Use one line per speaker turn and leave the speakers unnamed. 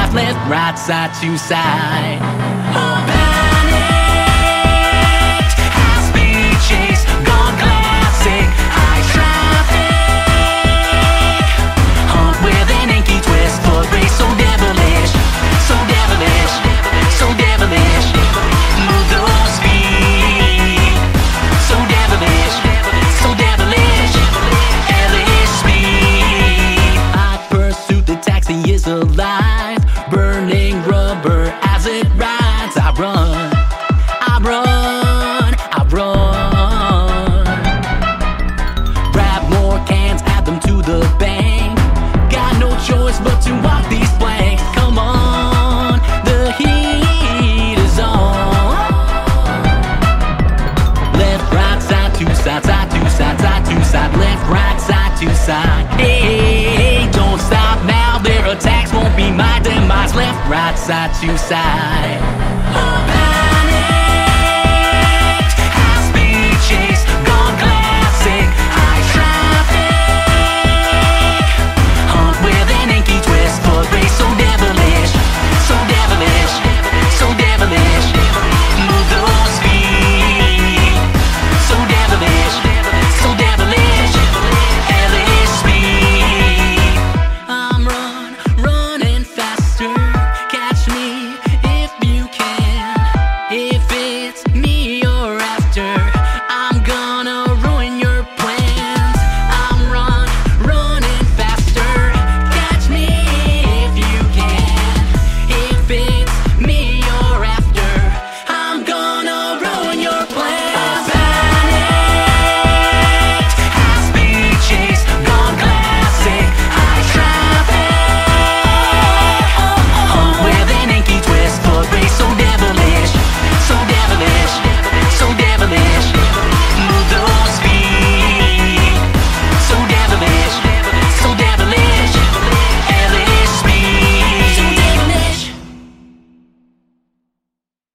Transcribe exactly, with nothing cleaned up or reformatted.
side, left, right, side to side. Oh, alive, burning rubber as it rides. I run, I run, I run. Grab more cans, add them to the bank. Got no choice but to walk these planks. Come on, the heat is on. Left, right, side to side, side to side, side to side. Left, right, side to side. Hey, don't stop now, their attacks won't be my demise. Left, right, side to side. Oh,